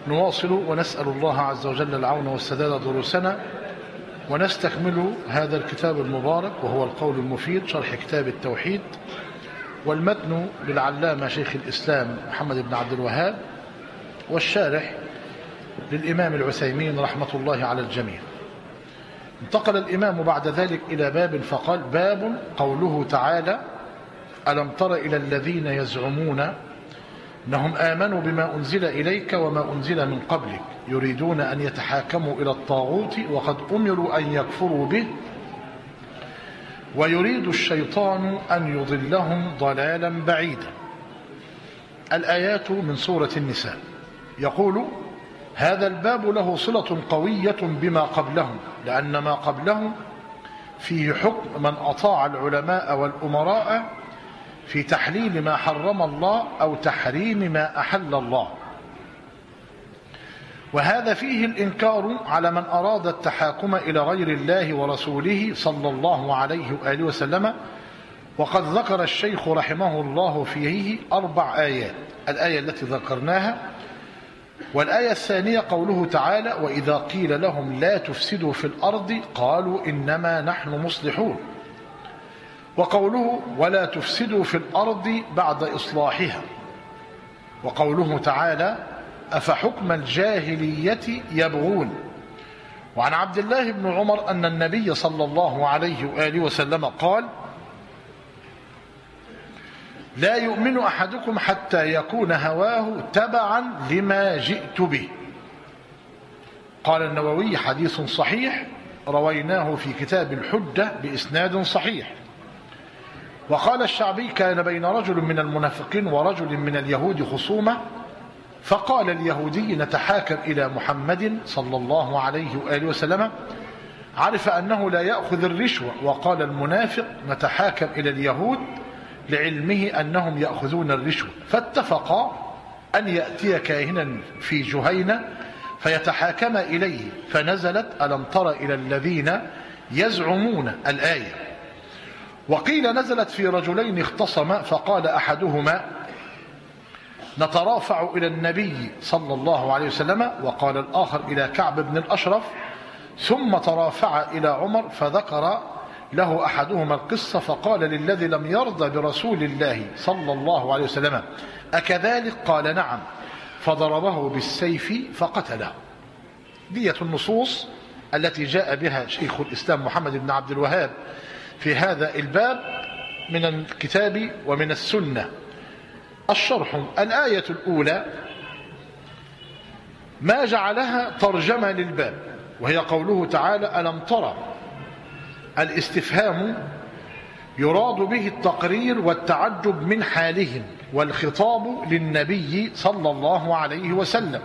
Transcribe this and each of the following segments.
نواصل ونسأل الله عز وجل العون والسداد دروسنا، ونستكمل هذا الكتاب المبارك وهو القول المفيد شرح كتاب التوحيد، والمتن للعلامة شيخ الإسلام محمد بن عبد الوهاب، والشارح للإمام العثيمين رحمة الله على الجميع. انتقل الإمام بعد ذلك إلى باب فقال: باب قوله تعالى: ألم تر إلى الذين يزعمون أنهم آمنوا بما أنزل إليك وما أنزل من قبلك يريدون أن يتحاكموا إلى الطاغوت وقد أمروا أن يكفروا به ويريد الشيطان أن يضلهم ضلالا بعيدا. الآيات من سورة النساء. يقول: هذا الباب له صلة قوية بما قبله، لأن ما قبله فيه حكم من أطاع العلماء والأمراء في تحليل ما حرم الله أو تحريم ما أحل الله، وهذا فيه الإنكار على من أراد التحاكم إلى غير الله ورسوله صلى الله عليه وآله وسلم. وقد ذكر الشيخ رحمه الله فيه 4 آيات: الآية التي ذكرناها، والآية الثانية قوله تعالى: وإذا قيل لهم لا تفسدوا في الأرض قالوا إنما نحن مصلحون، وقوله ولا تفسدوا في الأرض بعد إصلاحها، وقوله تعالى: أفحكم الجاهلية يبغون. وعن عبد الله بن عمر أن النبي صلى الله عليه وآله وسلم قال: لا يؤمن أحدكم حتى يكون هواه تبعا لما جئت به. قال النووي: حديث صحيح رويناه في كتاب الحجة بإسناد صحيح. وقال الشعبي: كان بين رجل من المنافقين ورجل من اليهود خصومة، فقال اليهودي: نتحاكم إلى محمد صلى الله عليه وآله وسلم، عرف أنه لا يأخذ الرشوة. وقال المنافق: نتحاكم إلى اليهود، لعلمه أنهم يأخذون الرشوة. فاتفقا أن يأتي كاهنا في جهينة فيتحاكم إليه، فنزلت ألم تر إلى الذين يزعمون الآية. وقيل نزلت في رجلين اختصما، فقال أحدهما: نترافع إلى النبي صلى الله عليه وسلم، وقال الآخر إلى كعب بن الأشرف، ثم ترافع إلى عمر، فذكر له أحدهما القصة، فقال للذي لم يرضى برسول الله صلى الله عليه وسلم: أكذلك؟ قال: نعم. فضربه بالسيف فقتله. دية النصوص التي جاء بها شيخ الإسلام محمد بن عبد الوهاب في هذا الباب من الكتاب ومن السنة. الشرح: الآية الأولى ما جعلها ترجمة للباب، وهي قوله تعالى: ألم ترى. الاستفهام يراد به التقرير والتعجب من حالهم، والخطاب للنبي صلى الله عليه وسلم.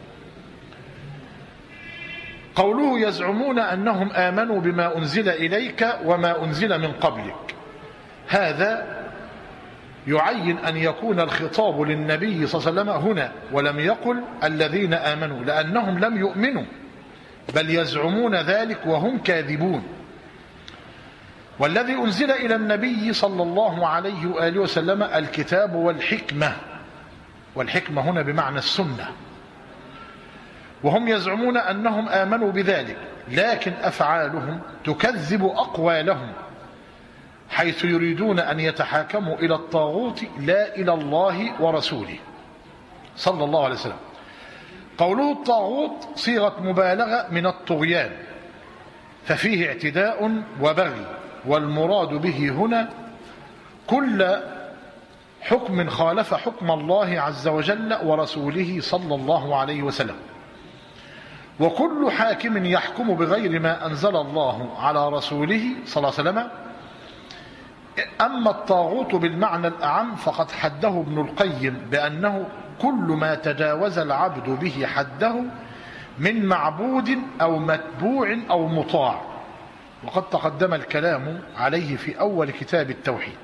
قوله يزعمون أنهم آمنوا بما أنزل إليك وما أنزل من قبلك، هذا يعين أن يكون الخطاب للنبي صلى الله عليه وسلم هنا، ولم يقل الذين آمنوا، لأنهم لم يؤمنوا، بل يزعمون ذلك وهم كاذبون. والذي أنزل إلى النبي صلى الله عليه وآله وسلم الكتاب والحكمة، والحكمة هنا بمعنى السنة، وهم يزعمون أنهم آمنوا بذلك، لكن أفعالهم تكذب أقوالهم، حيث يريدون أن يتحاكموا إلى الطاغوت لا إلى الله ورسوله صلى الله عليه وسلم. قوله الطاغوت صيغة مبالغة من الطغيان، ففيه اعتداء وبغي، والمراد به هنا كل حكم خالف حكم الله عز وجل ورسوله صلى الله عليه وسلم، وكل حاكم يحكم بغير ما أنزل الله على رسوله صلى الله عليه وسلم. أما الطاغوت بالمعنى الأعم فقد حده ابن القيم بأنه كل ما تجاوز العبد به حده من معبود أو متبوع أو مطاع، وقد تقدم الكلام عليه في أول كتاب التوحيد.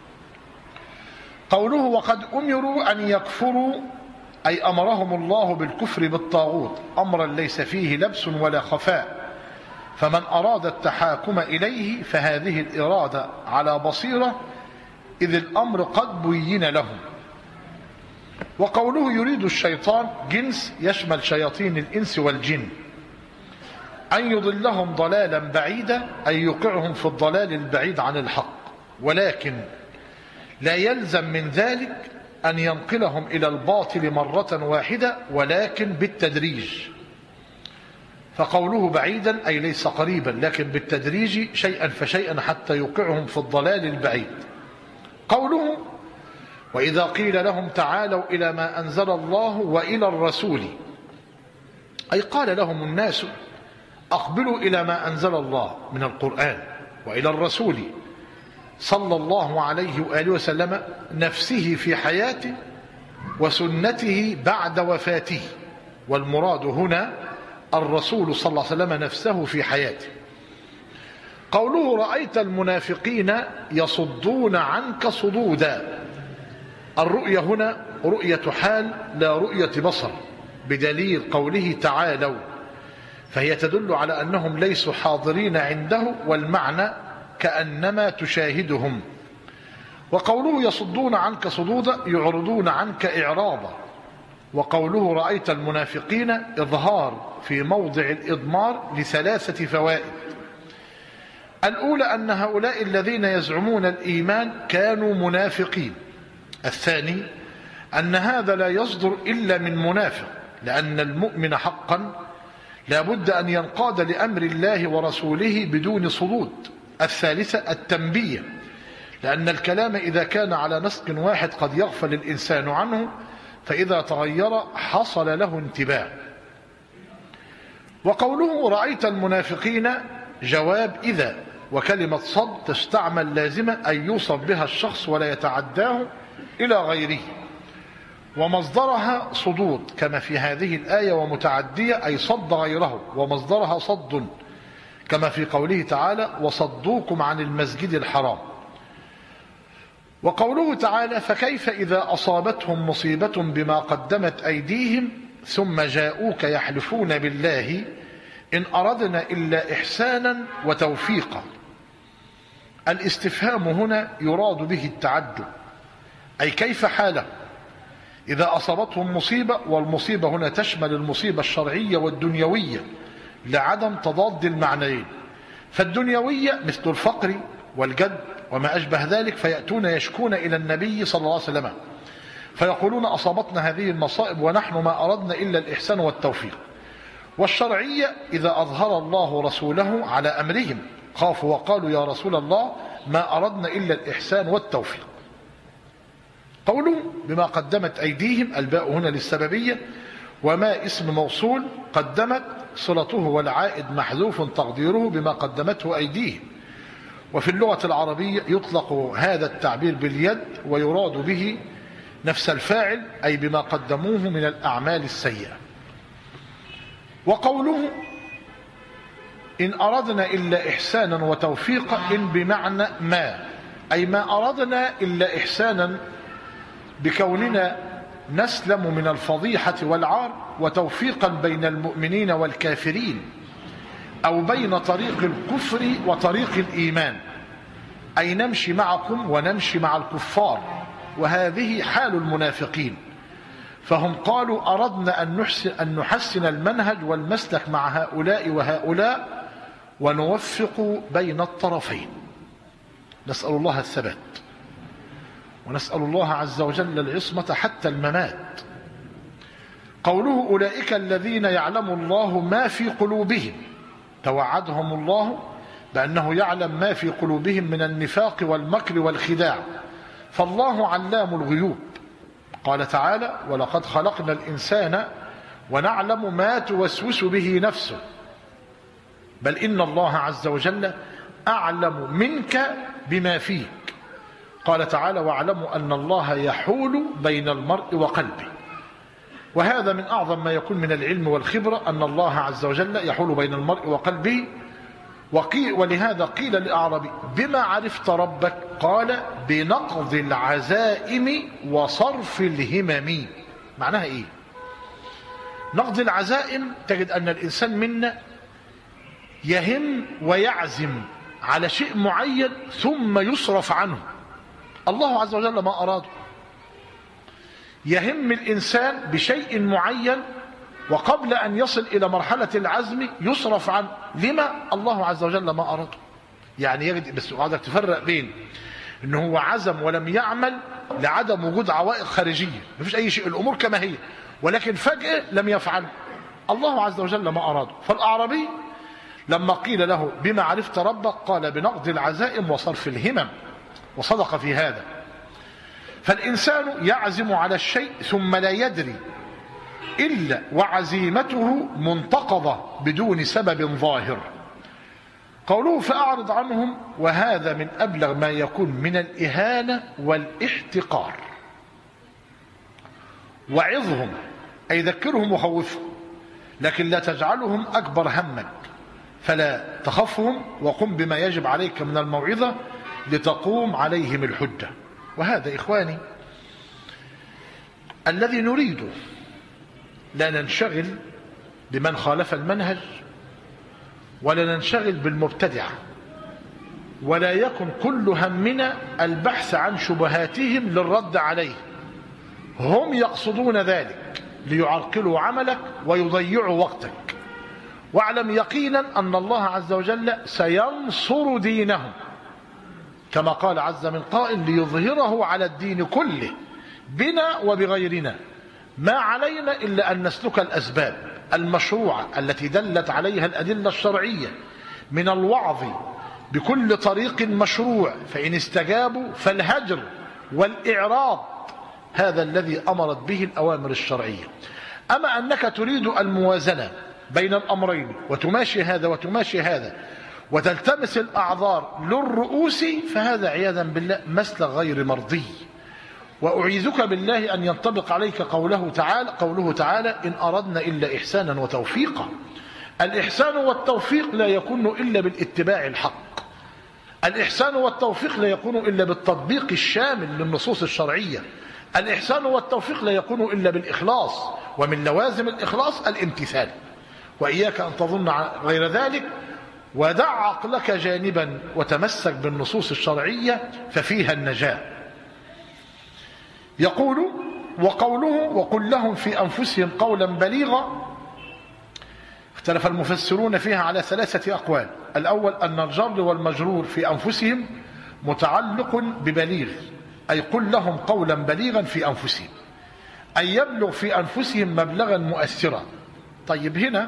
قوله وقد أمروا أن يكفروا، أي أمرهم الله بالكفر بالطاغوت أمرا ليس فيه لبس ولا خفاء، فمن أراد التحاكم إليه فهذه الإرادة على بصيرة، إذ الأمر قد بين لهم. وقوله يريد الشيطان جنس يشمل شياطين الإنس والجن، أن يضلهم ضلالا بعيدا، أي يوقعهم في الضلال البعيد عن الحق، ولكن لا يلزم من ذلك أن ينقلهم إلى الباطل مرة واحدة، ولكن بالتدريج. فقوله بعيدا أي ليس قريبا، لكن بالتدريج شيئا فشيئا حتى يوقعهم في الضلال البعيد. قوله وإذا قيل لهم تعالوا إلى ما أنزل الله وإلى الرسول، أي قال لهم الناس أقبلوا إلى ما أنزل الله من القرآن وإلى الرسول صلى الله عليه وآله وسلم نفسه في حياته وسنته بعد وفاته، والمراد هنا الرسول صلى الله عليه وسلم نفسه في حياته. قوله رأيت المنافقين يصدون عنك صدودا، الرؤية هنا رؤية حال لا رؤية بصر، بدليل قوله تعالوا، فهي تدل على أنهم ليسوا حاضرين عنده، والمعنى كأنما تشاهدهم. وقوله يصدون عنك صدودا يعرضون عنك إعراضا. وقوله رأيت المنافقين إظهار في موضع الإضمار لثلاثة فوائد. الأولى أن هؤلاء الذين يزعمون الإيمان كانوا منافقين. الثاني أن هذا لا يصدر إلا من منافق، لأن المؤمن حقا لا بد أن ينقاد لأمر الله ورسوله بدون صدود. الثالثة التنبيه، لأن الكلام إذا كان على نسق واحد قد يغفل الإنسان عنه، فإذا تغير حصل له انتباه. وقوله رأيت المنافقين جواب إذا، وكلمة صد تستعمل لازمة أن يوصف بها الشخص ولا يتعداه إلى غيره، ومصدرها صدود كما في هذه الآية، ومتعدية أي صد غيره، ومصدرها صد كما في قوله تعالى وصدوكم عن المسجد الحرام. وقوله تعالى فكيف إذا أصابتهم مصيبة بما قدمت أيديهم ثم جاءوك يحلفون بالله إن أردنا إلا إحسانا وتوفيقا. الاستفهام هنا يراد به التعجب، أي كيف حاله إذا أصابتهم مصيبة، والمصيبة هنا تشمل المصيبة الشرعية والدنيوية لعدم تضاد المعنيين. فالدنيوية مثل الفقر والجد وما أشبه ذلك، فيأتون يشكون إلى النبي صلى الله عليه وسلم فيقولون أصابتنا هذه المصائب ونحن ما أردنا إلا الإحسان والتوفيق. والشرعية إذا أظهر الله رسوله على أمرهم خافوا وقالوا يا رسول الله ما أردنا إلا الإحسان والتوفيق. قوله بما قدمت أيديهم، الباء هنا للسببية، وما اسم موصول، قدمت صلته والعائد محذوف تقديره بما قدمته أيديهم. وفي اللغة العربية يطلق هذا التعبير باليد ويراد به نفس الفاعل، أي بما قدموه من الأعمال السيئة. وقوله إن أردنا إلا إحسانا وتوفيقا، إن بمعنى ما، أي ما أردنا إلا إحسانا بكوننا نسلم من الفضيحة والعار، وتوفيقا بين المؤمنين والكافرين، أو بين طريق الكفر وطريق الإيمان، أي نمشي معكم ونمشي مع الكفار. وهذه حال المنافقين، فهم قالوا أردنا أن نحسن المنهج والمسلك مع هؤلاء وهؤلاء ونوفق بين الطرفين. نسأل الله الثبات، ونسأل الله عز وجل العصمة حتى الممات. قوله أولئك الذين يعلم الله ما في قلوبهم، توعدهم الله بأنه يعلم ما في قلوبهم من النفاق والمكر والخداع، فالله علام الغيوب. قال تعالى ولقد خلقنا الإنسان ونعلم ما توسوس به نفسه، بل إن الله عز وجل أعلم منك بما فيك. قال تعالى واعلموا أن الله يحول بين المرء وقلبه. وهذا من أعظم ما يكون من العلم والخبرة، أن الله عز وجل يحول بين المرء وقلبه. ولهذا قيل للأعرابي بما عرفت ربك؟ قال بنقض العزائم وصرف الهمم. معناها إيه؟ نقض العزائم، تجد أن الإنسان منا يهم ويعزم على شيء معين ثم يصرف عنه. الله عز وجل ما أراده، يهم الإنسان بشيء معين وقبل أن يصل إلى مرحلة العزم يصرف عنه لما الله عز وجل ما أراده. يعني يجد بس عايزك تفرق بين إنه هو عزم ولم يعمل لعدم وجود عوائق خارجية، مفيش أي شيء، الأمور كما هي، ولكن فجأة لم يفعل الله عز وجل ما أراده. فالأعرابي لما قيل له بما عرفت ربك قال بنقض العزائم وصرف الهمم، وصدق في هذا. فالإنسان يعزم على الشيء ثم لا يدري إلا وعزيمته منتقضة بدون سبب ظاهر. قوله فأعرض عنهم، وهذا من أبلغ ما يكون من الإهانة والاحتقار. وعظهم أي ذكرهم وخوفهم، لكن لا تجعلهم أكبر همك، فلا تخفهم وقم بما يجب عليك من الموعظة لتقوم عليهم الحجة. وهذا إخواني الذي نريده، لا ننشغل بمن خالف المنهج، ولا ننشغل بالمبتدعة، ولا يكن كل همنا البحث عن شبهاتهم للرد عليه. هم يقصدون ذلك ليعرقلوا عملك ويضيعوا وقتك. واعلم يقينا أن الله عز وجل سينصر دينه، كما قال عز من قائل ليظهره على الدين كله بنا وبغيرنا، ما علينا إلا أن نسلك الأسباب المشروعة التي دلت عليها الأدلة الشرعية من الوعظ بكل طريق مشروع، فإن استجابوا فالهجر والإعراض، هذا الذي أمرت به الأوامر الشرعية. أما أنك تريد الموازنة بين الأمرين وتماشي هذا وتماشي هذا وتلتمس الأعذار للرؤوس، فهذا عياذا بالله مسلك غير مرضي. وأعيذك بالله أن ينطبق عليك قوله تعالى إن أردنا إلا إحسانا وتوفيقا. الإحسان والتوفيق لا يكون إلا بالاتباع الحق، الإحسان والتوفيق لا يكون إلا بالتطبيق الشامل للنصوص الشرعية، الإحسان والتوفيق لا يكون إلا بالإخلاص، ومن لوازم الإخلاص الامتثال. وإياك أن تظن غير ذلك، ودع عقلك جانبا وتمسك بالنصوص الشرعية ففيها النجاة. يقول وقوله وقل لهم في أنفسهم قولا بليغا، اختلف المفسرون فيها على 3 أقوال. الأول أن الجر والمجرور في أنفسهم متعلق ببليغ، أي قل لهم قولا بليغا في أنفسهم، أي يبلغ في أنفسهم مبلغا مؤثرا. طيب هنا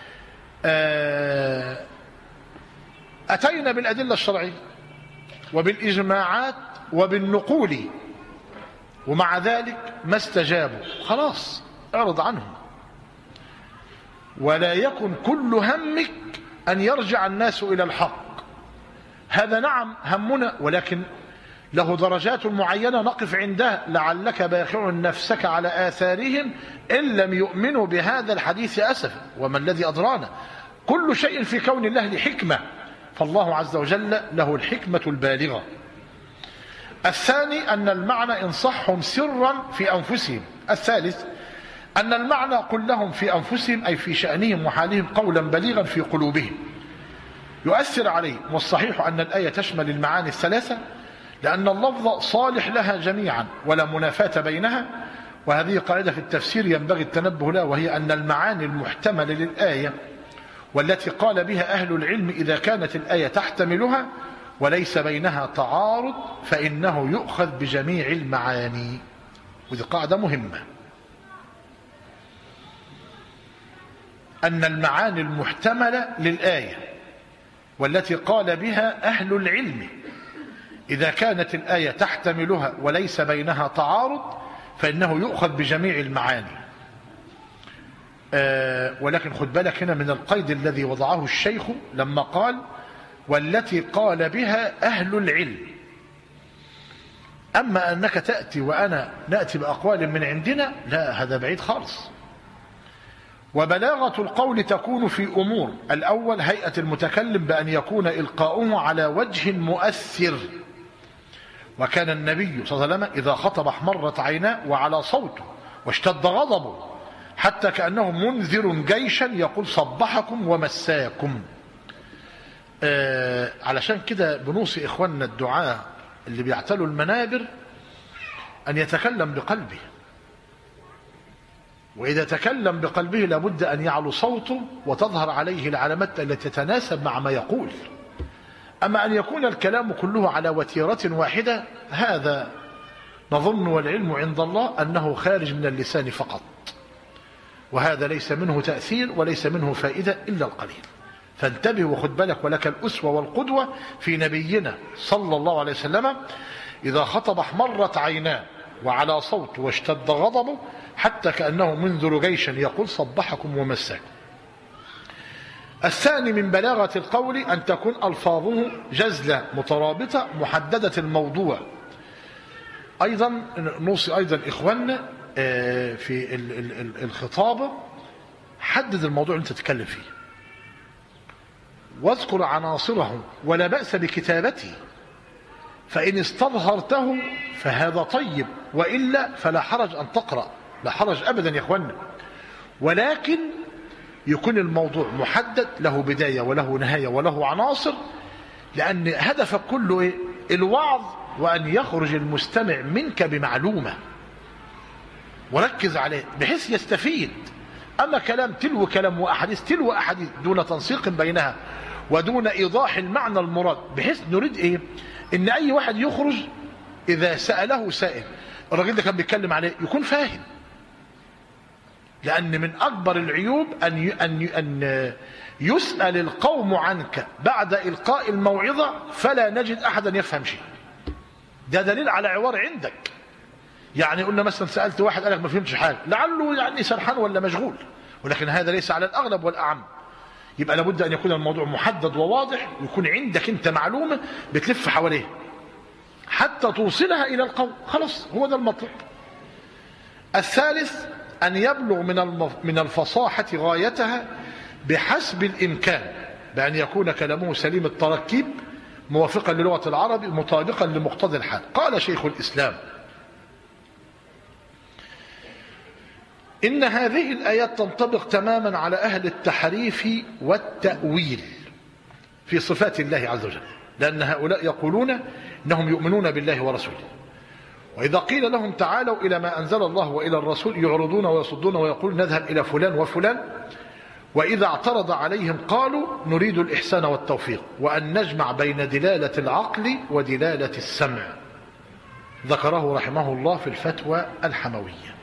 أتينا بالأدلة الشرعية وبالإجماعات وبالنقول، ومع ذلك ما استجابوا، خلاص اعرض عنهم. ولا يكن كل همك أن يرجع الناس إلى الحق، هذا نعم همنا، ولكن له درجات معينة نقف عندها، لعلك باخع نفسك على آثارهم إن لم يؤمنوا بهذا الحديث أسفا، وما الذي أدرانا. كل شيء في كون الله لحكمة، فالله عز وجل له الحكمة البالغة. الثاني أن المعنى إن صحهم سرا في أنفسهم. الثالث أن المعنى قل لهم في أنفسهم أي في شأنهم وحالهم قولا بليغا في قلوبهم يؤثر عليهم. والصحيح أن الآية تشمل المعاني الثلاثة، لأن اللفظ صالح لها جميعا ولا منافاة بينها. وهذه قاعدة في التفسير ينبغي التنبه لها، وهي أن المعاني المحتملة للآية والتي قال بها أهل العلم إذا كانت الآية تحتملها وليس بينها تعارض فإنه يؤخذ بجميع المعاني. وذي قاعدة مهمة، أن المعاني المحتملة للآية والتي قال بها أهل العلم إذا كانت الآية تحتملها وليس بينها تعارض فإنه يؤخذ بجميع المعاني. ولكن خد بالك هنا من القيد الذي وضعه الشيخ لما قال والتي قال بها أهل العلم. أما أنك تأتي وأنا نأتي بأقوال من عندنا، لا، هذا بعيد خالص. وبلاغة القول تكون في أمور: الأول هيئة المتكلم بأن يكون إلقاؤه على وجه مؤثر، وكان النبي صلى الله عليه وسلم إذا خطب احمرت عيناه وعلى صوته واشتد غضبه حتى كأنه منذر جيشا يقول صبحكم ومساكم. علشان كده بنوصي إخواننا الدعاء اللي بيعتلوا المنابر أن يتكلم بقلبه، وإذا تكلم بقلبه لابد أن يعلو صوته وتظهر عليه العلامات التي تتناسب مع ما يقول. أما أن يكون الكلام كله على وتيرة واحدة، هذا نظن والعلم عند الله أنه خارج من اللسان فقط، وهذا ليس منه تأثير وليس منه فائدة إلا القليل. فانتبه وخد بالك، ولك الأسوة والقدوة في نبينا صلى الله عليه وسلم. إذا خطب احمرت عيناه وعلى صوته واشتد غضبه حتى كأنه منذر جيش يقول صبحكم ومساكم. الثاني من بلاغة القول أن تكون ألفاظه جزلة مترابطة محددة الموضوع. أيضا نوصي أيضا إخواننا في الخطابة، حدد الموضوع اللي أنت تتكلم فيه واذكر عناصره، ولا بأس بكتابته، فإن استظهرته فهذا طيب، وإلا فلا حرج أن تقرأ، لا حرج أبدا يا إخواننا، ولكن يكون الموضوع محدد، له بداية وله نهاية وله عناصر، لأن هدفك كله إيه؟ الوعظ، وأن يخرج المستمع منك بمعلومة، وركز عليه بحيث يستفيد. أما كلام تلو كلام وأحاديث تلو أحاديث دون تنسيق بينها ودون إيضاح المعنى المراد، بحيث نريد إيه؟ إن أي واحد يخرج إذا سأله سائل الراجل ده كان بيتكلم عليه يكون فاهم. لأن من أكبر العيوب أن يسأل القوم عنك بعد إلقاء الموعظة فلا نجد أحدا يفهم شيء. ده دليل على عوار عندك. يعني قلنا مثلا سألت واحد قالك ما فهمتش حاجة، لعله يعني سرحان ولا مشغول، ولكن هذا ليس على الأغلب والأعم. يبقى لابد أن يكون الموضوع محدد وواضح، ويكون عندك أنت معلومة بتلف حواليه حتى توصلها إلى القوم، خلاص هو ده المطلوب. الثالث أن يبلغ من الفصاحة غايتها بحسب الإمكان، بأن يكون كلامه سليم التركيب موافقا للغة العرب مطابقا لمقتضى الحال. قال شيخ الإسلام: إن هذه الآيات تنطبق تماما على أهل التحريف والتأويل في صفات الله عز وجل، لأن هؤلاء يقولون إنهم يؤمنون بالله ورسوله، وإذا قيل لهم تعالوا إلى ما أنزل الله وإلى الرسول يعرضون ويصدون ويقولون نذهب إلى فلان وفلان، وإذا اعترض عليهم قالوا نريد الإحسان والتوفيق، وأن نجمع بين دلالة العقل ودلالة السمع. ذكره رحمه الله في الفتوى الحموية.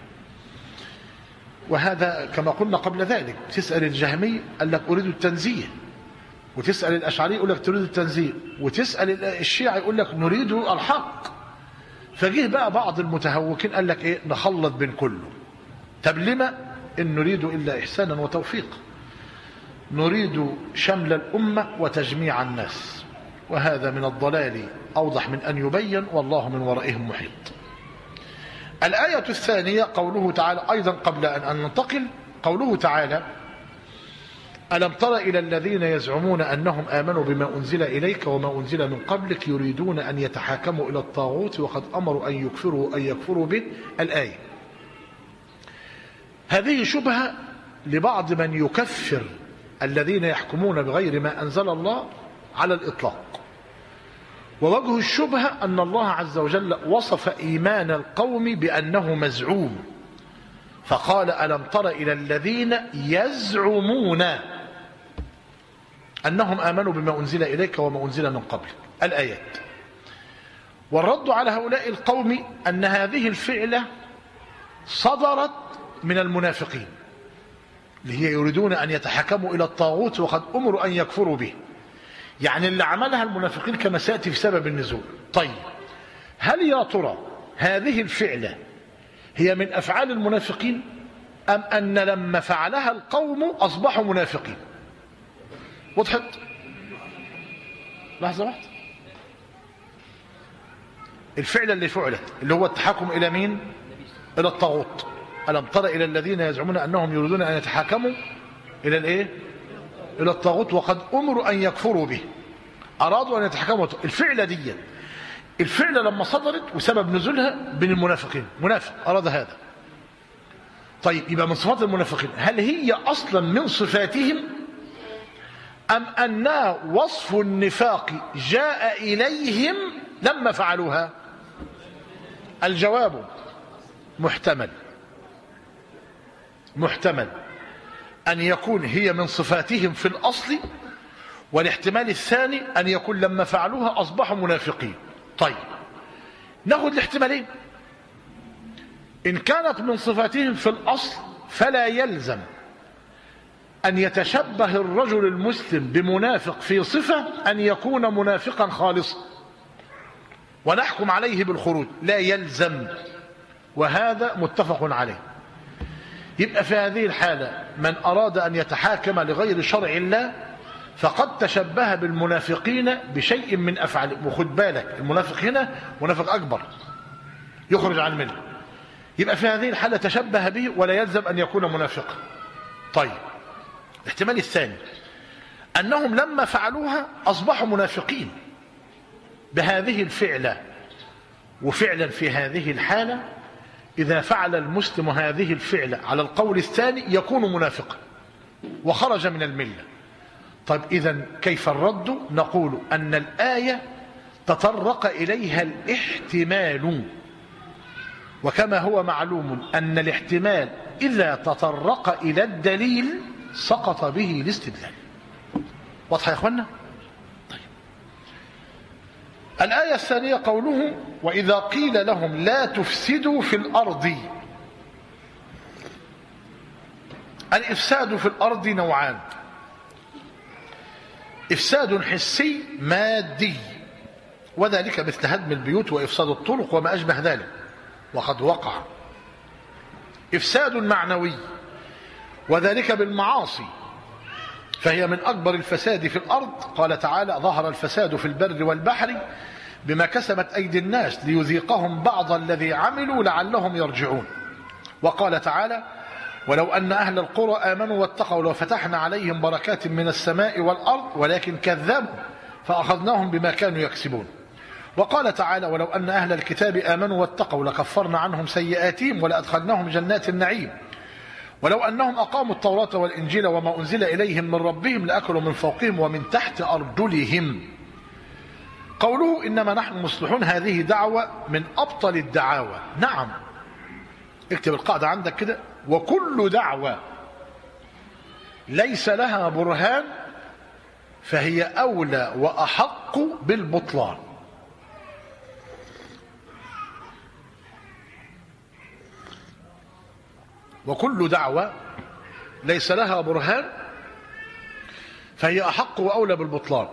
وهذا كما قلنا قبل ذلك، تسأل الجهمي قال لك أريد التنزيه، وتسأل الأشعري يقول لك تريد التنزيه، وتسأل الشيعي يقول لك نريد الحق. فجيه بقى بعض المتهوكين قال لك إيه؟ نخلط بين كله. طب لما؟ إن نريد إلا إحسانا وتوفيق، نريد شمل الأمة وتجميع الناس، وهذا من الضلال أوضح من أن يبين، والله من ورائهم محيط. الآية الثانية قوله تعالى أيضا قبل أن ننتقل، قوله تعالى: ألم تر إلى الذين يزعمون أنهم آمنوا بما أنزل إليك وما أنزل من قبلك يريدون أن يتحاكموا إلى الطاغوت وقد أمروا أن يكفروا به. الآية هذه شبهة لبعض من يكفر الذين يحكمون بغير ما أنزل الله على الإطلاق. ووجه الشبهة أن الله عز وجل وصف إيمان القوم بأنه مزعوم، فقال: ألم تر إلى الذين يزعمون أنهم آمنوا بما أنزل إليك وما أنزل من قبلك. الآيات. والرد على هؤلاء القوم أن هذه الفعلة صدرت من المنافقين، اللي هي يريدون أن يتحكموا إلى الطاغوت وقد أمروا أن يكفروا به، يعني اللي عملها المنافقين كما سيأتي في سبب النزول. طيب، هل يا ترى هذه الفعلة هي من أفعال المنافقين، أم أن لما فعلها القوم أصبحوا منافقين؟ وضحت؟ لحظة واحدة. الفعلة اللي فعلت اللي هو التحكم إلى مين؟ إلى الطاغوت. ألم تر إلى الذين يزعمون أنهم يريدون أن يتحاكموا إلى الإيه؟ إلى الطاغوت وقد أمروا أن يكفروا به. أرادوا أن يتحكموا. الفعلة لما صدرت وسبب نزولها بين المنافقين، منافق أراد هذا. طيب، يبقى من صفات المنافقين. هل هي أصلا من صفاتهم، أم أنها وصف النفاق جاء إليهم لما فعلوها؟ الجواب محتمل. محتمل أن يكون هي من صفاتهم في الأصل، والاحتمال الثاني أن يكون لما فعلوها أصبحوا منافقين. طيب ناخذ الاحتمالين. إن كانت من صفاتهم في الأصل فلا يلزم أن يتشبه الرجل المسلم بمنافق في صفة أن يكون منافقا خالصا ونحكم عليه بالخروج، لا يلزم، وهذا متفق عليه. يبقى في هذه الحالة من أراد أن يتحاكم لغير شرع الله فقد تشبه بالمنافقين بشيء من أفعالهم. وخد بالك المنافق هنا منافق أكبر يخرج عن المله، يبقى في هذه الحالة تشبه به ولا يلزم أن يكون منافقا. طيب الاحتمال الثاني أنهم لما فعلوها أصبحوا منافقين بهذه الفعلة، وفعلا في هذه الحالة إذا فعل المسلم هذه الفعلة على القول الثاني يكون منافقا وخرج من الملة. طيب إذن كيف الرد؟ نقول أن الآية تطرق إليها الاحتمال، وكما هو معلوم أن الاحتمال إذا تطرق إلى الدليل سقط به الاستدلال. واضح يا أخوانا؟ طيب الآية الثانية قوله وإذا قيل لهم لا تفسدوا في الأرض. الإفساد في الأرض نوعان: إفساد حسي مادي، وذلك مثل هدم البيوت وإفساد الطرق وما أشبه ذلك وقد وقع. إفساد معنوي، وذلك بالمعاصي، فهي من أكبر الفساد في الأرض. قال تعالى ظهر الفساد في البر والبحر بما كسبت أيدي الناس ليذيقهم بعض الذي عملوا لعلهم يرجعون. وقال تعالى ولو أن أهل القرى آمنوا واتقوا لفتحنا عليهم بركات من السماء والأرض ولكن كذبوا فأخذناهم بما كانوا يكسبون. وقال تعالى ولو أن أهل الكتاب آمنوا واتقوا لكفرنا عنهم سيئاتهم ولأدخلناهم جنات النعيم ولو أنهم أقاموا التوراة والإنجيل وما أنزل إليهم من ربهم لأكلوا من فوقهم ومن تحت أرجلهم. قوله إنما نحن مصلحون هذه دعوة من أبطل الدعاوى. نعم، اكتب القاعدة عندك كده: وكل دعوة ليس لها برهان فهي أولى وأحق بالبطلان. وكل دعوة ليس لها برهان فهي أحق وأولى بالبطلان.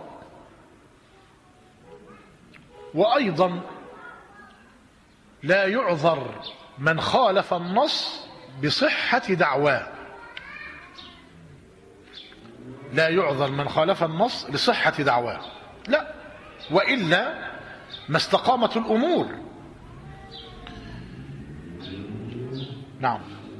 وأيضا لا يعذر من خالف النص بصحة دعواه. لا يعذر من خالف النص لصحة دعواه، لا، وإلا ما استقامت الأمور. نعم.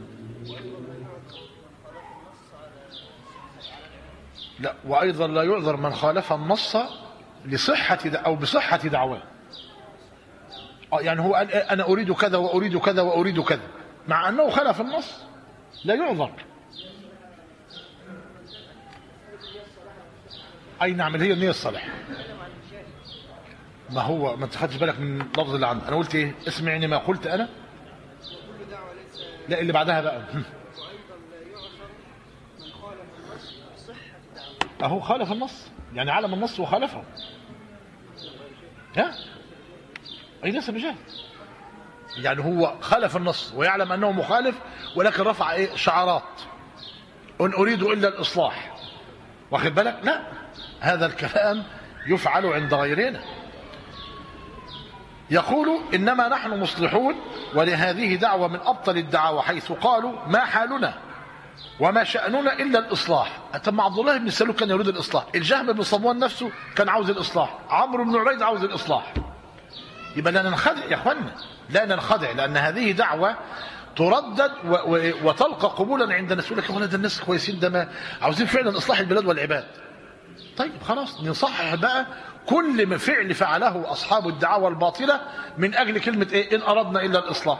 لا، وأيضا لا يعذر من خالف النص لصحة أو بصحة دعواه. يعني هو قال أنا أريد كذا وأريد كذا وأريد كذا، مع أنه خالف النص، لا يعذر. أي نعم، هي النية الصالحة. ما هو ما تاخدش بالك من اللفظ اللي عندي. أنا قلت إيه؟ اسمعني ما قلت أنا. لا، اللي بعدها بقى أهو خالف النص، يعني علم النص وخالفه. ها؟ أي ليس بجهل، يعني هو خالف النص ويعلم أنه مخالف، ولكن رفع إيه؟ شعارات إن أريد إلا الإصلاح. واخد بالك؟ لا، هذا الكلام يفعل عند غيرنا. يقول إنما نحن مصلحون، ولهذه دعوة من أبطل الدعاوى، حيث قالوا ما حالنا وما شأننا إلا الإصلاح. طب عبد الله بن سلول كان يريد الإصلاح، الجهم بن صفوان نفسه كان عاوز الإصلاح، عمرو بن عبيد عاوز الإصلاح. يبقى لا ننخدع يا اخوانا، لا ننخدع، لأن هذه دعوة تردد وتلقى قبولا عند الناس. يقول لك يا ولد الناس كويسين، ده ما عاوزين فعلا إصلاح البلاد والعباد. طيب خلاص نصحح بقى كل ما فعل فعله أصحاب الدعاوى الباطلة من أجل كلمة إيه؟ إن أردنا إلا الإصلاح.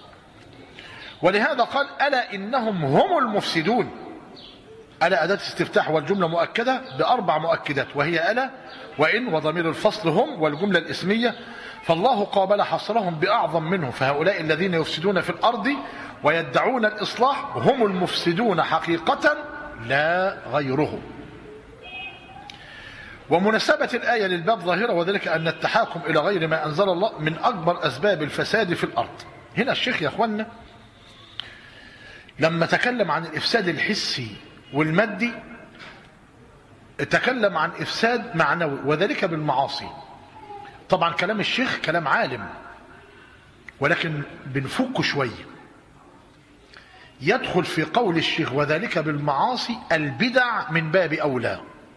ولهذا قال ألا إنهم هم المفسدون. ألا أداة استفتاح والجملة مؤكدة بأربع مؤكدات، وهي ألا وإن وضمير الفصل هم والجملة الإسمية فالله قابل حصرهم بأعظم منه، فهؤلاء الذين يفسدون في الأرض ويدعون الإصلاح هم المفسدون حقيقة لا غيرهم. ومناسبة الآية للباب ظاهرة، وذلك أن التحاكم إلى غير ما أنزل الله من أكبر أسباب الفساد في الأرض. هنا الشيخ يا أخوانا لما تكلم عن الإفساد الحسي والمادي تكلم عن إفساد معنوي، وذلك بالمعاصي. طبعا كلام الشيخ كلام عالم، ولكن بنفك شوية. يدخل في قول الشيخ وذلك بالمعاصي البدع من باب أولى.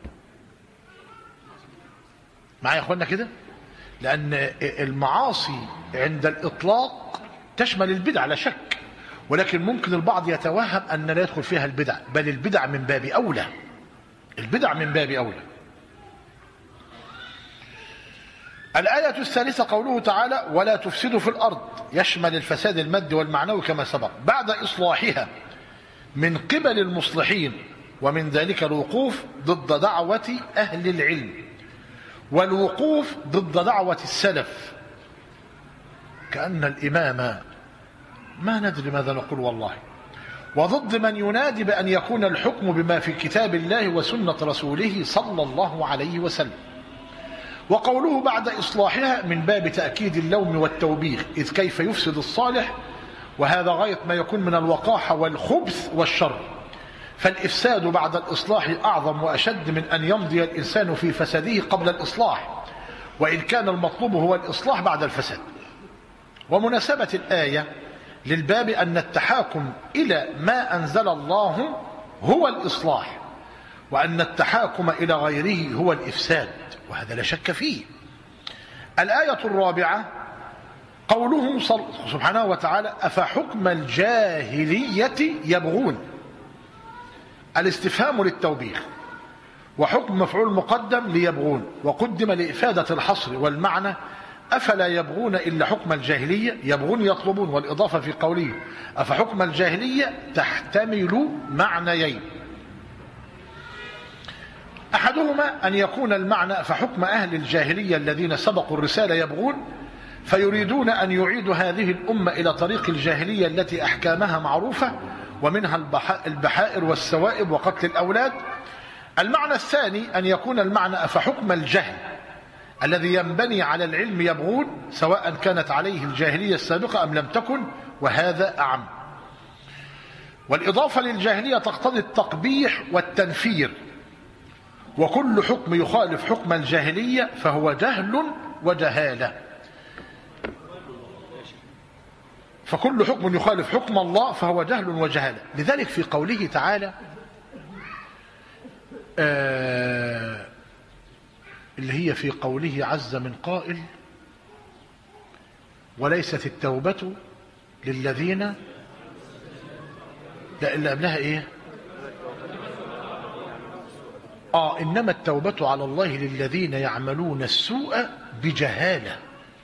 معايا يا أخوانا كده؟ لأن المعاصي عند الإطلاق تشمل البدع لا شك، ولكن ممكن البعض يتوهم أن لا يدخل فيها البدع، بل البدع من باب أولى. البدع من باب أولى. الآية الثالثة قوله تعالى ولا تفسدوا في الأرض، يشمل الفساد المادي والمعنوي كما سبق بعد إصلاحها من قبل المصلحين، ومن ذلك الوقوف ضد دعوة أهل العلم، والوقوف ضد دعوة السلف. كأن الإمام ما ندري ماذا نقول والله. وضد من ينادي بأن يكون الحكم بما في كتاب الله وسنة رسوله صلى الله عليه وسلم. وقوله بعد إصلاحها من باب تأكيد اللوم والتوبيخ، إذ كيف يفسد الصالح، وهذا غاية ما يكون من الوقاحة والخبث والشر. فالإفساد بعد الإصلاح أعظم وأشد من أن يمضي الإنسان في فساده قبل الإصلاح، وإن كان المطلوب هو الإصلاح بعد الفساد. ومناسبة الآية للباب أن التحاكم إلى ما أنزل الله هو الإصلاح، وأن التحاكم إلى غيره هو الإفساد، وهذا لا شك فيه. الآية الرابعة قوله سبحانه وتعالى أفحكم الجاهلية يبغون. الاستفهام للتوبيخ، وحكم مفعول مقدم ليبغون، وقدم لإفادة الحصر والمعنى أفلا يبغون إلا حكم الجاهلية. يبغون يطلبون، والإضافة في قوله أفحكم الجاهلية تحتمل معنيين. أحدهما أن يكون المعنى فحكم أهل الجاهلية الذين سبقوا الرسالة يبغون، فيريدون أن يعيدوا هذه الأمة إلى طريق الجاهلية التي أحكامها معروفة، ومنها البحائر والسوائب وقتل الأولاد. المعنى الثاني أن يكون المعنى أفحكم الجهل الذي ينبني على العلم يبغون، سواء كانت عليه الجاهلية السابقة أم لم تكن، وهذا أعم. والإضافة للجاهلية تقتضي التقبيح والتنفير، وكل حكم يخالف حكم الجاهلية فهو جهل وجهالة. فكل حكم يخالف حكم الله فهو جهل وجهالة. لذلك في قوله تعالى اللي هي في قوله عز من قائل وليست التوبة للذين، لا اللي قبلها ايه إنما التوبة على الله للذين يعملون السوء بجهالة.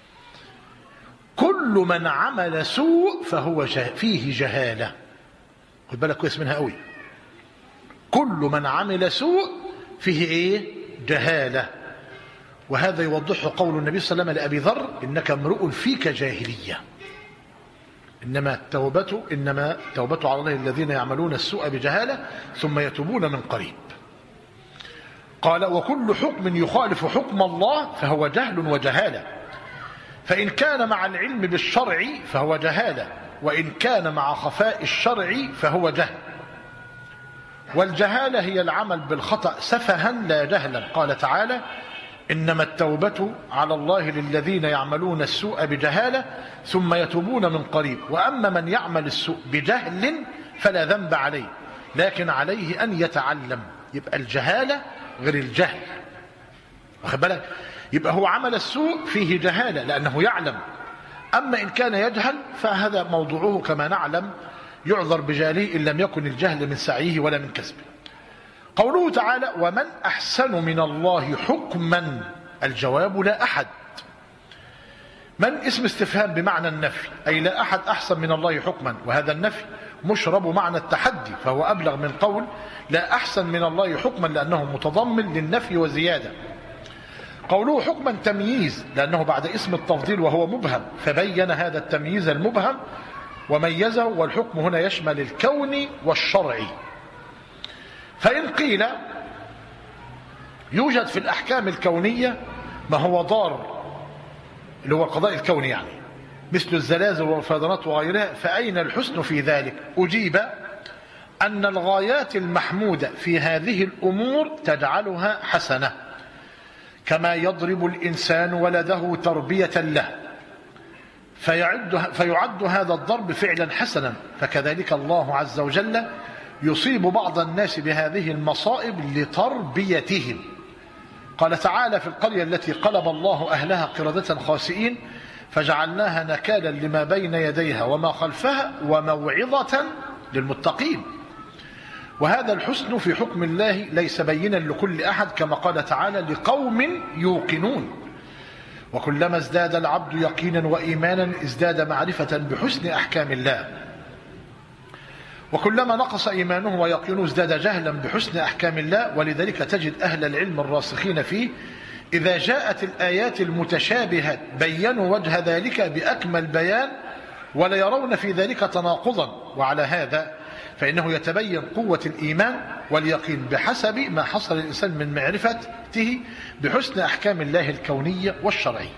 كل من عمل سوء فهو فيه جهالة. خد بالك كويس منها قوي. كل من عمل سوء فيه ايه؟ جهالة. وهذا يوضحه قول النبي صلى الله عليه وسلم لأبي ذر إنك امرؤ فيك جاهلية. إنما التوبة على الله الذين يعملون السوء بجهالة ثم يتوبون من قريب. قال وكل حكم يخالف حكم الله فهو جهل وجهالة، فإن كان مع العلم بالشرع فهو جهالة، وإن كان مع خفاء الشرع فهو جهل. والجهالة هي العمل بالخطأ سفها لا جهلا. قال تعالى إنما التوبة على الله للذين يعملون السوء بجهالة ثم يتوبون من قريب، وأما من يعمل السوء بجهل فلا ذنب عليه لكن عليه أن يتعلم. يبقى الجهالة غير الجهل، واخد بالك؟ يبقى هو عمل السوء فيه جهالة لأنه يعلم، أما إن كان يجهل فهذا موضوعه كما نعلم يعذر بجهله إن لم يكن الجهل من سعيه ولا من كسبه. قوله تعالى ومن أحسن من الله حكما، الجواب لا أحد. من اسم استفهام بمعنى النفي، أي لا أحد أحسن من الله حكما، وهذا النفي مشرب معنى التحدي، فهو أبلغ من قول لا أحسن من الله حكما لأنه متضمن للنفي وزيادة. قوله حكما تمييز لأنه بعد اسم التفضيل وهو مبهم، فبين هذا التمييز المبهم وميزه، والحكم هنا يشمل الكوني والشرعي. فإن قيل يوجد في الأحكام الكونية ما هو ضار، اللي هو القضاء الكوني يعني، مثل الزلازل والفيضانات وغيرها، فأين الحسن في ذلك؟ أجيب أن الغايات المحمودة في هذه الأمور تجعلها حسنة، كما يضرب الإنسان ولده تربية له فيعد هذا الضرب فعلا حسنا، فكذلك الله عز وجل يصيب بعض الناس بهذه المصائب لتربيتهم. قال تعالى في القرية التي قلب الله أهلها قردة خاسئين فجعلناها نكالا لما بين يديها وما خلفها وموعظة للمتقين. وهذا الحسن في حكم الله ليس بينا لكل أحد، كما قال تعالى لقوم يوقنون. وكلما ازداد العبد يقينا وإيمانا ازداد معرفة بحسن أحكام الله، وكلما نقص إيمانه ويقينه ازداد جهلا بحسن أحكام الله. ولذلك تجد أهل العلم الراسخين فيه إذا جاءت الآيات المتشابهة بينوا وجه ذلك بأكمل بيان ولا يرون في ذلك تناقضا. وعلى هذا فإنه يتبين قوة الإيمان واليقين بحسب ما حصل الإنسان من معرفته بحسن أحكام الله الكونية والشرعية.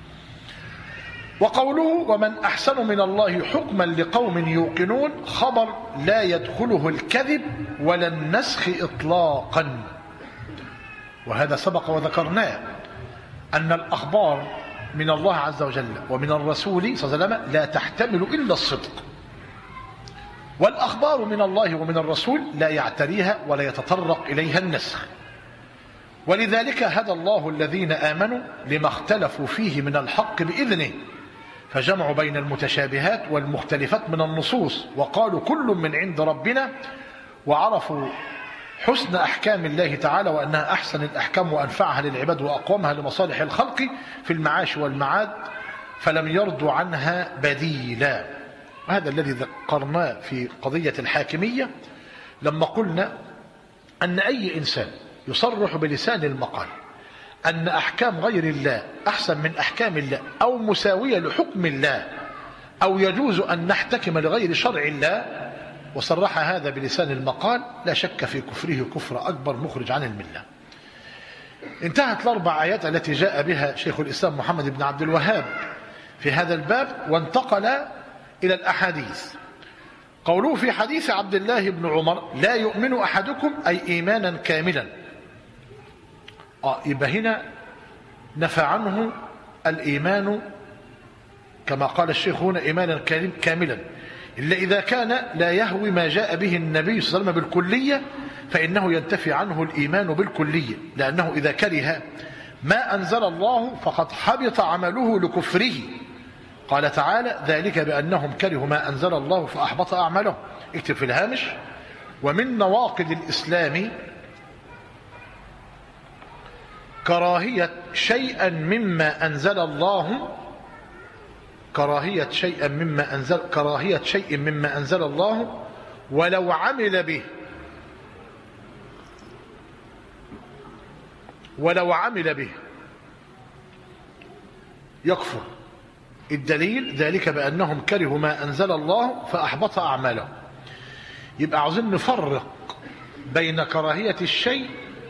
وقوله ومن أحسن من الله حكما لقوم يوقنون خبر لا يدخله الكذب ولا النسخ إطلاقا. وهذا سبق وذكرناه أن الأخبار من الله عز وجل ومن الرسول صلى الله عليه وسلم لا تحتمل إلا الصدق، والأخبار من الله ومن الرسول لا يعتريها ولا يتطرق إليها النسخ. ولذلك هدى الله الذين آمنوا لما اختلفوا فيه من الحق بإذنه، فجمعوا بين المتشابهات والمختلفات من النصوص وقالوا كل من عند ربنا، وعرفوا حسن أحكام الله تعالى وأنها أحسن الأحكام وأنفعها للعباد وأقومها لمصالح الخلق في المعاش والمعاد، فلم يرضوا عنها بديلا. وهذا الذي ذكرناه في قضية الحاكمية لما قلنا أن أي إنسان يصرح بلسان المقال أن أحكام غير الله أحسن من أحكام الله أو مساوية لحكم الله أو يجوز أن نحتكم لغير شرع الله وصرح هذا بلسان المقال، لا شك في كفره كفر أكبر مخرج عن الملة. انتهت الأربع آيات التي جاء بها شيخ الإسلام محمد بن عبد الوهاب في هذا الباب، وانتقل إلى الأحاديث. قوله في حديث عبد الله بن عمر لا يؤمن أحدكم أي إيمانا كاملا. يبقى هنا نفى عنه الإيمان كما قال الشيخ هنا إيمانا كاملا، إلا إذا كان لا يهوي ما جاء به النبي صلى الله عليه وسلم بالكلية فإنه ينتفي عنه الإيمان بالكلية، لأنه إذا كره ما أنزل الله فقد حبط عمله لكفره. قال تعالى ذلك بأنهم كرهوا ما أنزل الله فأحبط أعمالهم. اكتب في الهامش ومن نواقض الإسلام كراهية شيئا مما أنزل الله كراهية شيء مما أنزل الله ولو عمل به يكفر. الدليل ذلك بأنهم كرهوا ما أنزل الله فأحبط أعمالهم. يبقى عاوزين نفرق بين كراهية الشيء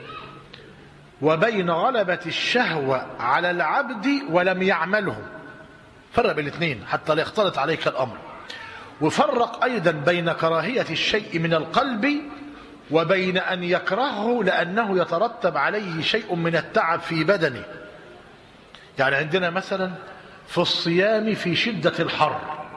وبين غلبة الشهوة على العبد ولم يعمله. فرق بين الاثنين حتى لا يختلط عليك الأمر. وفرق أيضا بين كراهية الشيء من القلب وبين أن يكرهه لأنه يترتب عليه شيء من التعب في بدنه. يعني عندنا مثلا في الصيام في شدة الحر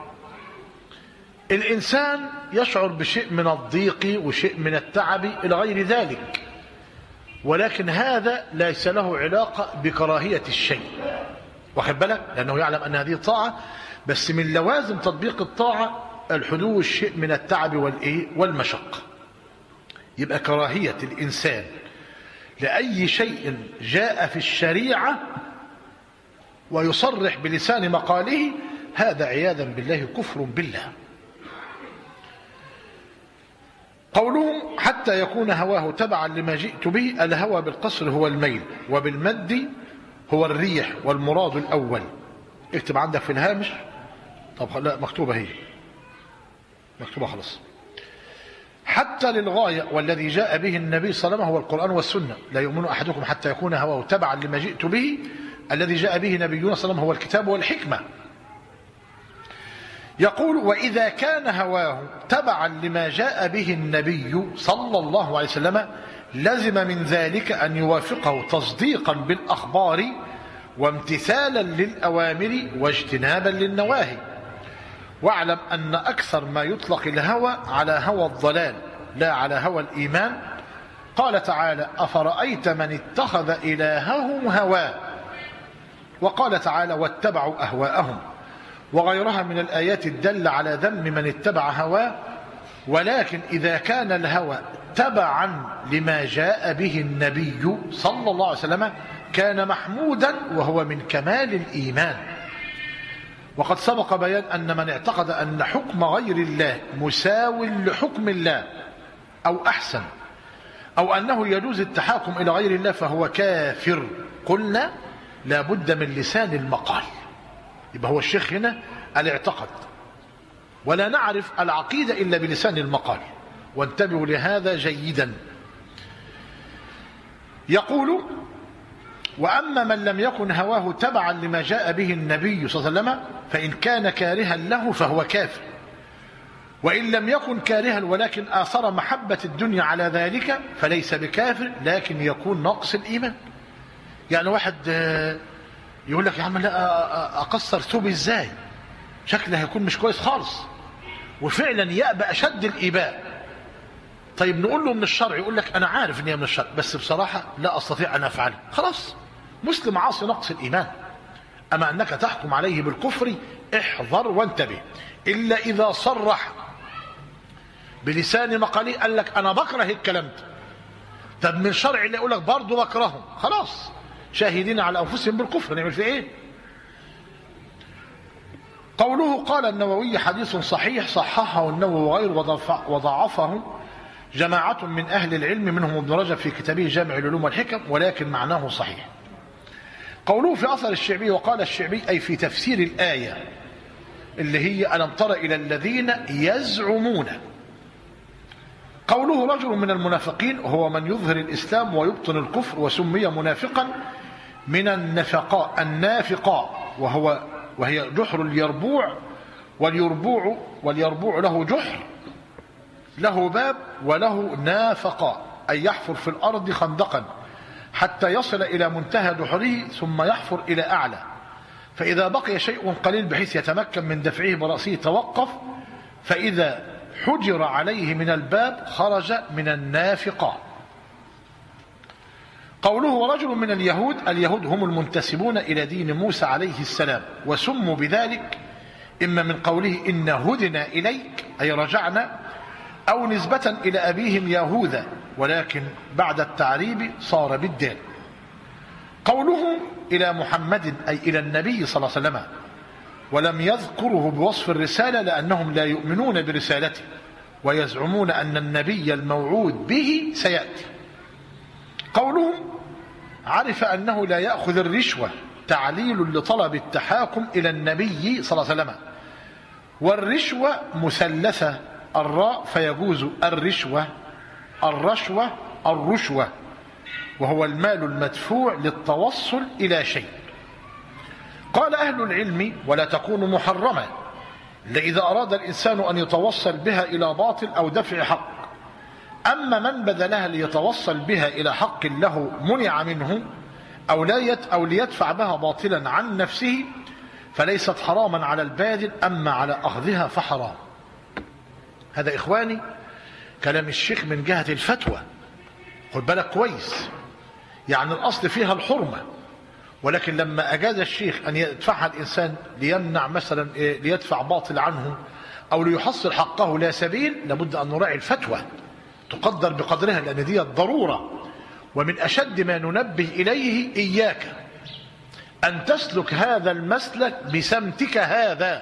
الإنسان يشعر بشيء من الضيق وشيء من التعب إلى غير ذلك، ولكن هذا ليس له علاقة بكراهية الشيء، واخد بالك؟ لأنه يعلم أن هذه طاعة، بس من لوازم تطبيق الطاعة الحدوث الشيء من التعب والمشقة. يبقى كراهية الإنسان لأي شيء جاء في الشريعة ويصرح بلسان مقاله هذا عياذا بالله كفر بالله. قولهم حتى يكون هواه تبعا لما جئت به، الهوى بالقصر هو الميل، وبالمد هو الريح، والمراد الأول. اكتب عندك في الهامش. طب لا، مكتوبة هي، مكتوبة خلاص. حتى للغاية، والذي جاء به النبي صلى الله عليه وسلم هو القرآن والسنة. لا يؤمن أحدكم حتى يكون هواه تبعا لما جئت به. الذي جاء به نبينا صلى الله عليه وسلم هو الكتاب والحكمة. يقول: وإذا كان هواه تبعا لما جاء به النبي صلى الله عليه وسلم لزم من ذلك أن يوافقه تصديقا بالأخبار وامتثالا للأوامر واجتنابا للنواهي. واعلم أن أكثر ما يطلق الهوى على هوى الضلال لا على هوى الإيمان. قال تعالى: أفرأيت من اتخذ إلهه هواه. وقال تعالى: واتبعوا أهواءهم، وغيرها من الآيات الدالة على ذم من اتبع هواه. ولكن إذا كان الهوى تبعا لما جاء به النبي صلى الله عليه وسلم كان محمودا، وهو من كمال الإيمان. وقد سبق بيان أن من اعتقد أن حكم غير الله مساو لحكم الله أو أحسن، أو أنه يجوز التحاكم إلى غير الله فهو كافر. قلنا لا بد من لسان المقال. يبقى هو الشيخ هنا الاعتقد، ولا نعرف العقيدة إلا بلسان المقال، وانتبهوا لهذا جيدا. يقول: وأما من لم يكن هواه تبعا لما جاء به النبي صلى الله عليه وسلم فإن كان كارها له فهو كافر. وإن لم يكن كارها ولكن آثر محبة الدنيا على ذلك فليس بكافر، لكن يكون ناقص الإيمان. يعني واحد يقول لك: يا عم لا أقصر ثوبي إزاي، شكله هيكون مش كويس خالص، وفعلا يأبى أشد الإيباء. طيب نقول له من الشرع، يقول لك: أنا عارف إن هي من الشرع بس بصراحة لا أستطيع أن أفعله. خلاص، مسلم عاصي نقص الإيمان. أما أنك تحكم عليه بالكفر احذر وانتبه، إلا إذا صرح بلسان مقاليه قال لك: أنا بكره الكلام ده. طب من شرع اللي يقول لك برضه بكرهه، خلاص، شاهدين على أنفسهم بالكفر، نعمل فيه إيه؟ قوله: قال النووي: حديث صحيح صححه النووي وغيره وضعفه جماعة من أهل العلم منهم ابن رجب في كتابه جامع العلوم والحكم، ولكن معناه صحيح. قوله في أثر الشعبي: وقال الشعبي أي في تفسير الآية اللي هي ألم تر إلى الذين يزعمون. قوله: رجل من المنافقين هو من يظهر الإسلام ويبطن الكفر، وسمي منافقا من النافقاء وهي جحر اليربوع، واليربوع له جحر له باب وله نافقاء، أي يحفر في الأرض خندقا حتى يصل إلى منتهى جحره ثم يحفر إلى أعلى، فإذا بقي شيء قليل بحيث يتمكن من دفعه برأسه توقف، فإذا حجر عليه من الباب خرج من النافقاء. قوله: ورجل من اليهود هم المنتسبون إلى دين موسى عليه السلام، وسموا بذلك إما من قوله إن هدنا إليك أي رجعنا، أو نسبة إلى أبيهم يهوذا، ولكن بعد التعريب صار بالدال. قوله إلى محمد أي إلى النبي صلى الله عليه وسلم، ولم يذكره بوصف الرسالة لأنهم لا يؤمنون برسالته ويزعمون أن النبي الموعود به سيأتي. قوله عرف أنه لا يأخذ الرشوة تعليل لطلب التحاكم إلى النبي صلى الله عليه وسلم، والرشوة مثلثة الراء فيجوز الرشوة الرشوة، وهو المال المدفوع للتوصل إلى شيء. قال أهل العلم: ولا تكون محرمة إذا أراد الإنسان أن يتوصل بها إلى باطل أو دفع حق. أما من بذلها ليتوصل بها إلى حق له منع منه أو ليدفع بها باطلا عن نفسه فليست حراما على الباذل، أما على أخذها فحرام. هذا إخواني كلام الشيخ من جهة الفتوى، خد بالك كويس، يعني الأصل فيها الحرمة، ولكن لما أجاز الشيخ أن يدفعها الإنسان ليمنع مثلا ليدفع باطل عنه أو ليحصل حقه لا سبيل، لابد أن نراعي الفتوى تقدر بقدرها، لأن دي الضرورة. ومن أشد ما ننبه إليه: إياك أن تسلك هذا المسلك بسمتك هذا،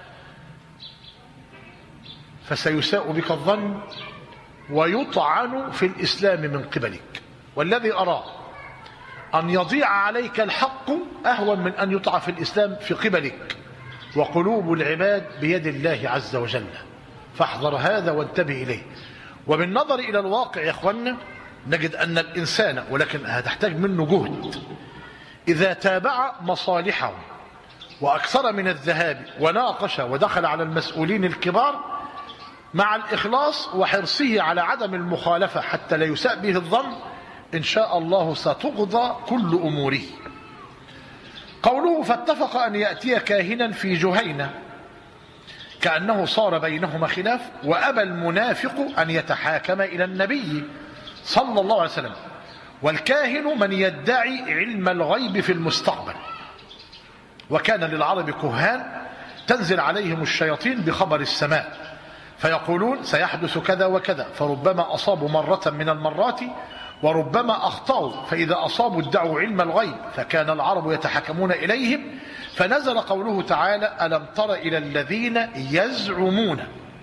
فسيساء بك الظن ويطعن في الإسلام من قبلك. والذي أراه أن يضيع عليك الحق أهون من أن يطعف الإسلام في قبلك، وقلوب العباد بيد الله عز وجل، فاحذر هذا وانتبه إليه. وبالنظر إلى الواقع يا أخوانا نجد أن الإنسان، ولكن هتحتاج منه جهد، إذا تابع مصالحه وأكثر من الذهاب وناقش ودخل على المسؤولين الكبار مع الإخلاص وحرصه على عدم المخالفة حتى لا يساء به الظن، إن شاء الله ستقضى كل أموره. قوله فاتفق أن يأتي كاهنا في جهينة كأنه صار بينهما خلاف، وأبى المنافق أن يتحاكم إلى النبي صلى الله عليه وسلم. والكاهن من يدعي علم الغيب في المستقبل، وكان للعرب كهان تنزل عليهم الشياطين بخبر السماء فيقولون سيحدث كذا وكذا، فربما أصابوا مرة من المرات وربما أخطأوا، فإذا أصابوا ادعوا علم الغيب، فكان العرب يتحكمون إليهم، فنزل قوله تعالى ألم تر إلى الذين يزعمون.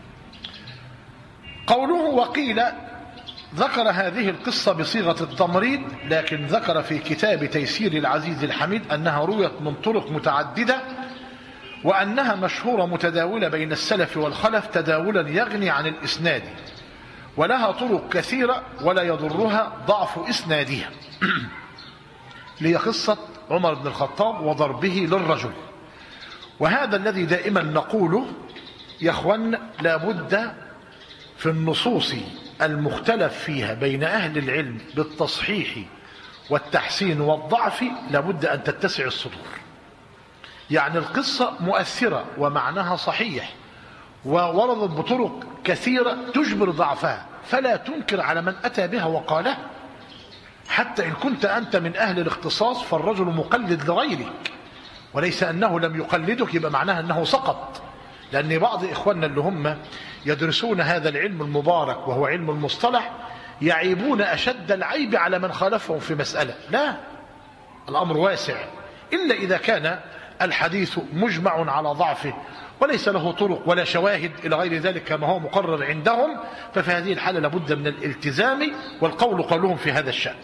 قوله وقيل ذكر هذه القصة بصيغة التمريض، لكن ذكر في كتاب تيسير العزيز الحميد أنها رويت من طرق متعددة، وأنها مشهورة متداولة بين السلف والخلف تداولا يغني عن الإسناد، ولها طرق كثيرة ولا يضرها ضعف إسنادها. لهي قصة عمر بن الخطاب وضربه للرجل. وهذا الذي دائما نقوله يا أخوان، لابد في النصوص المختلف فيها بين أهل العلم بالتصحيح والتحسين والضعف لابد أن تتسع الصدور. يعني القصة مؤثرة ومعناها صحيح ووردت بطرق كثيرة تجبر ضعفها، فلا تنكر على من أتى بها وقالها، حتى إن كنت أنت من أهل الاختصاص فالرجل مقلد لغيرك، وليس أنه لم يقلدك يبقى معناها أنه سقط. لأن بعض إخواننا اللي هم يدرسون هذا العلم المبارك وهو علم المصطلح يعيبون أشد العيب على من خالفهم في مسألة. لا، الأمر واسع، إلا إذا كان الحديث مجمع على ضعفه وليس له طرق ولا شواهد إلى غير ذلك كما هو مقرر عندهم، ففي هذه الحالة لابد من الالتزام والقول قولهم في هذا الشأن.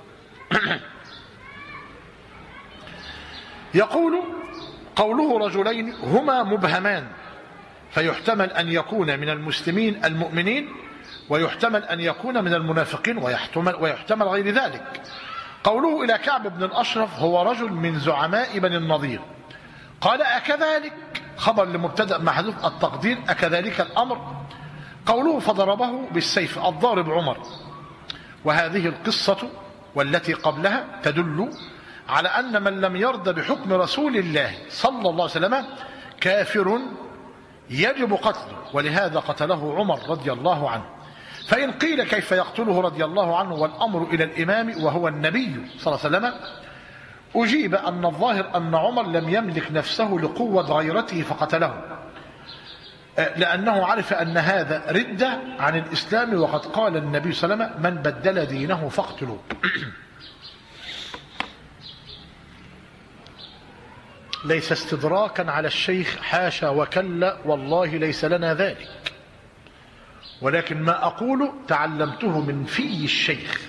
يقول قوله رجلين هما مبهمان، فيحتمل أن يكون من المسلمين المؤمنين، ويحتمل أن يكون من المنافقين، ويحتمل غير ذلك. قوله إلى كعب بن الأشرف هو رجل من زعماء بني النضير، قال أكذلك، خبر لمبتدأ محذوف التقدير أكذلك الأمر. قوله فضربه بالسيف الضارب عمر. وهذه القصة والتي قبلها تدل على أن من لم يرد بحكم رسول الله صلى الله عليه وسلم كافر يجب قتله، ولهذا قتله عمر رضي الله عنه. فإن قيل كيف يقتله رضي الله عنه والأمر إلى الإمام وهو النبي صلى الله عليه وسلم، أجيب أن الظاهر أن عمر لم يملك نفسه لقوة غيرته فقتله، لأنه عرف أن هذا ردة عن الإسلام، وقد قال النبي صلى الله عليه وسلم من بدل دينه فاقتلوه. ليس استدراكا على الشيخ، حاشا وكلا، والله ليس لنا ذلك، ولكن ما أقوله تعلمته من في الشيخ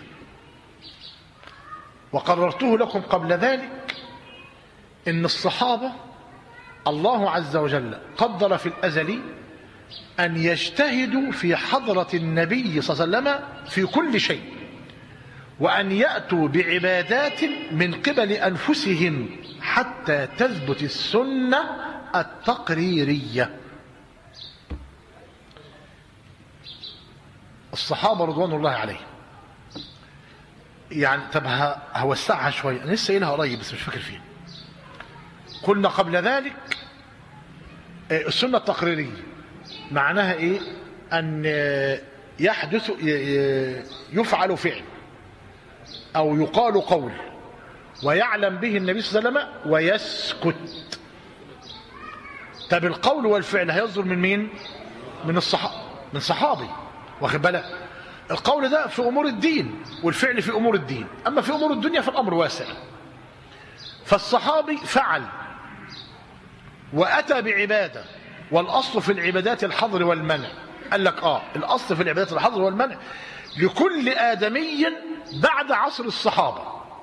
وقررته لكم قبل ذلك. إن الصحابة الله عز وجل قدر في الأزل أن يجتهدوا في حضرة النبي صلى الله عليه وسلم في كل شيء، وأن يأتوا بعبادات من قبل أنفسهم حتى تثبت السنة التقريرية. الصحابة رضوان الله عليهم، يعني طب هوسعها شوية، أنا لسه قايلها قريب بس مش فاكر فين. قلنا قبل ذلك السنة التقريرية معناها إيه؟ أن يحدث يفعل فعل أو يقال قول ويعلم به النبي صلى الله عليه وسلم ويسكت. طب القول والفعل هيصدر من مين؟ من صحابي، واخد بالك؟ القول ده في أمور الدين والفعل في أمور الدين، أما في أمور الدنيا فالأمر واسع. فالصحابي فعل وأتى بعبادة، والأصل في العبادات الحظر والمنع. قال لك الأصل في العبادات الحظر والمنع لكل آدمي بعد عصر الصحابة،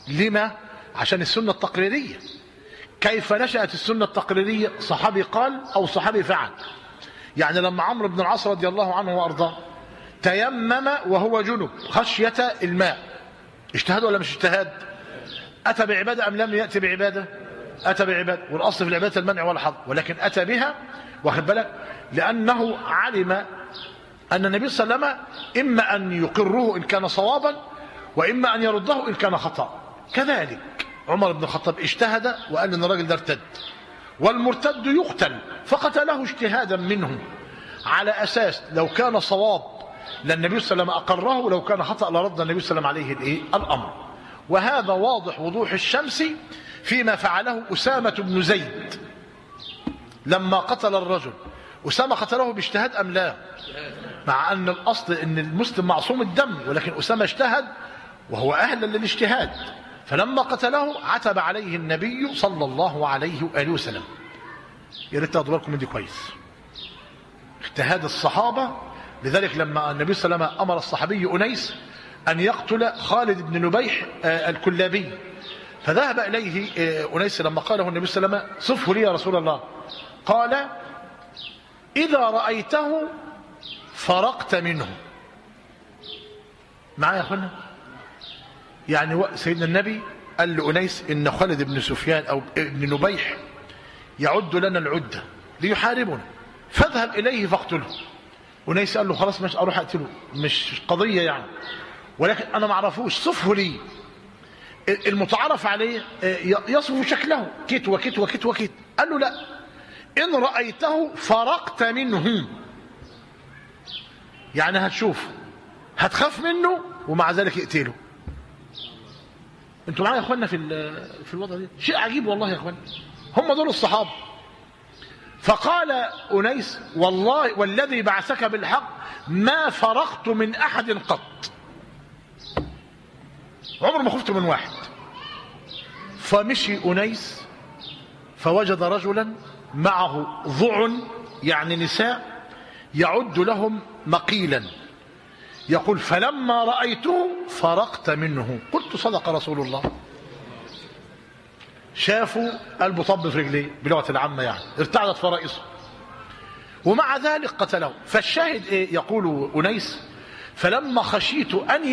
لما؟ عشان السنة التقريرية. كيف نشأت السنة التقريرية؟ صحابي قال أو صحابي فعل. يعني لما عمرو بن العاص رضي الله عنه وأرضاه تيمم وهو جنب خشية الماء، اجتهاد ولا مش اجتهاد؟ أتى بعبادة أم لم يأتي بعبادة؟ أتى بعبادة، والأصل في العبادة المنع والحظر، ولكن أتى بها، واخد بالك، لأنه علم أن النبي صلى الله عليه وسلم إما أن يقره إن كان صوابا وإما أن يرده إن كان خطأ. كذلك عمر بن الخطاب اجتهد وقال إن الراجل ده ارتد، والمرتد يقتل، فقتله اجتهادا منه على أساس لو كان صواب للنبي صلى الله عليه وسلم أقره، ولو كان خطأ لرد النبي صلى الله عليه وسلم عليه الأمر. وهذا واضح وضوح الشمس فيما فعله أسامة بن زيد لما قتل الرجل. أسامة قتله باجتهاد أم لا؟ مع أن الأصل أن المسلم معصوم الدم، ولكن أسامة اجتهد وهو أهلا للاجتهاد، فلما قتله عتب عليه النبي صلى الله عليه وآله وسلم. يا ريت تاخدوا بالكم من دي كويس، اجتهاد الصحابة. لذلك لما النبي صلى الله عليه وسلم أمر الصحابي أنيس أن يقتل خالد بن نبيح الكلابي، فذهب إليه أنيس لما قاله النبي صلى الله عليه وسلم صفه لي يا رسول الله، قال إذا رأيته فرقت منه. معايا يا أخوانا؟ يعني سيدنا النبي قال لأنيس إن خالد بن سفيان أو ابن نبيح يعد لنا العدة ليحاربنا، فاذهب إليه فاقتله. أنيس قال له خلاص مش أروح أقتله، مش قضية يعني، ولكن أنا ما اعرفوش، صفه لي. المتعارف عليه يصف شكله كت وكت وكت وكت. قال له لا، إن رأيته فرقت منه، يعني هتشوف هتخاف منه ومع ذلك اقتله. انتوا معايا يا اخوانا في الوضع ده؟ شيء عجيب والله يا اخوانا. هم دول الصحابه. فقال أنيس والله والذي بعثك بالحق ما فرقت من أحد قط، عمر ما خفت من واحد. فمشي أنيس فوجد رجلا معه ضعن، يعني نساء، يعد لهم مقيلا، يقول فلما رأيته فرقت منه، قلت صدق رسول الله. شافوا قلبه طب في رجليه بلغة العامة، يعني ارتعدت فرائصه، ومع ذلك قتله. فالشاهد ايه؟ يقول أنيس فلما خشيت أن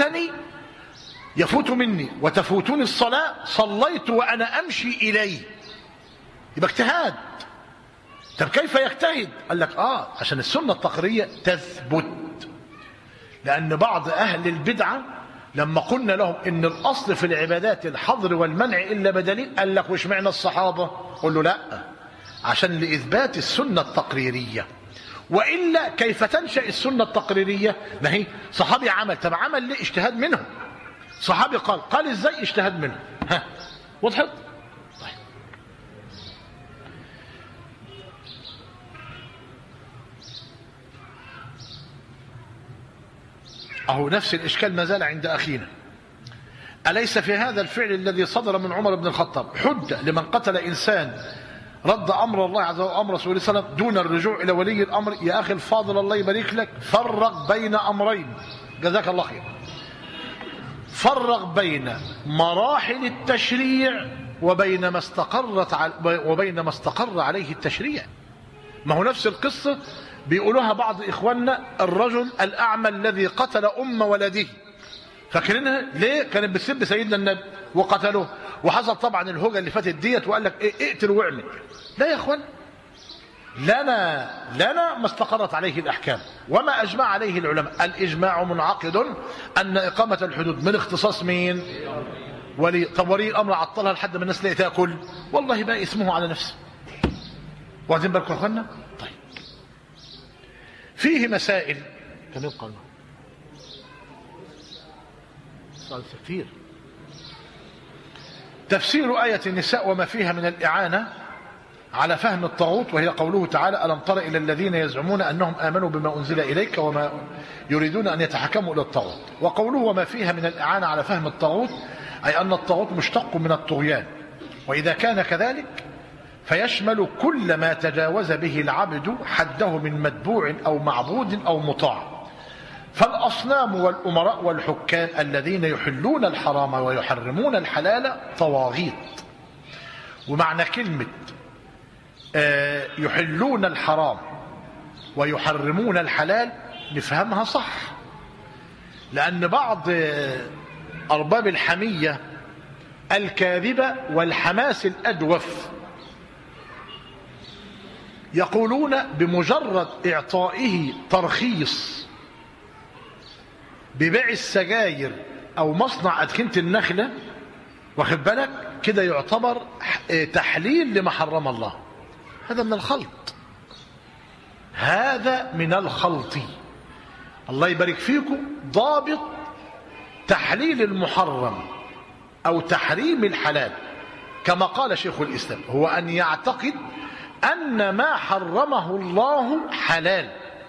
يفوت مني وتفوتني الصلاة صليت وأنا أمشي إليه. يبقى اجتهاد. طب كيف يجتهد؟ قال لك عشان السنة التقريرية تثبت. لأن بعض أهل البدعة لما قلنا لهم إن الأصل في العبادات الحظر والمنع إلا بدليل، قال لك وش معنى الصحابة؟ قل له لا، عشان لإثبات السنة التقريرية. وإلا كيف تنشأ السنة التقريرية؟ ما هي صحابي عمل، طب عمل ليه؟ اجتهاد منه. صحابي قال ازاي؟ اجتهاد منه. ها وضحت؟ طيب. أهو نفس الإشكال ما زال عند أخينا. أليس في هذا الفعل الذي صدر من عمر بن الخطاب حجة لمن قتل إنسان رد أمر الله عز وجل وأمر رسوله صلى الله عليه وسلم دون الرجوع إلى ولي الأمر؟ يا أخي الفاضل الله يبارك لك، فرق بين أمرين، جزاك الله خير. فرق بين مراحل التشريع وبين ما استقر عليه التشريع. ما هو نفس القصة بيقولوها بعض إخواننا، الرجل الأعمى الذي قتل أم ولده، فاكرينها ليه؟ كانت بتسب سيدنا النبي وقتلوه، وحصل طبعا الهوجة اللي فاتت ديت وقال لك ايه اقتل واعمل. لا يا اخوان، لنا ما استقرت عليه الأحكام وما أجمع عليه العلماء. الإجماع منعقد أن إقامة الحدود من اختصاص مين؟ طب ولي الأمر عطلها لحد ما الناس لا تاكل، والله بقى اسمه على نفسه. واخدين بالكم يا اخوانا؟ طيب، فيه مسائل كم يبقى كثير. تفسير آية النساء وما فيها من الإعانة على فهم الطاغوت، وهي قوله تعالى ألم تر إلى الذين يزعمون أنهم آمنوا بما أنزل إليك وما يريدون أن يتحكموا إلى الطاغوت. وقوله وما فيها من الإعانة على فهم الطاغوت أي أن الطاغوت مشتق من الطغيان، وإذا كان كذلك فيشمل كل ما تجاوز به العبد حده من متبوع أو معبود أو مطاع. فالأصنام والأمراء والحكام الذين يحلون الحرام ويحرمون الحلال طواغيت. ومعنى كلمة يحلون الحرام ويحرمون الحلال نفهمها صح، لأن بعض أرباب الحمية الكاذبة والحماس الأجوف يقولون بمجرد إعطائه ترخيص ببيع السجاير أو مصنع أدخنة النخلة، واخد بالك كده، يعتبر تحليل لما حرم الله. هذا من الخلط، هذا من الخلط. الله يبارك فيكم. ضابط تحليل المحرم أو تحريم الحلال كما قال شيخ الإسلام هو أن يعتقد أن ما حرمه الله حلال،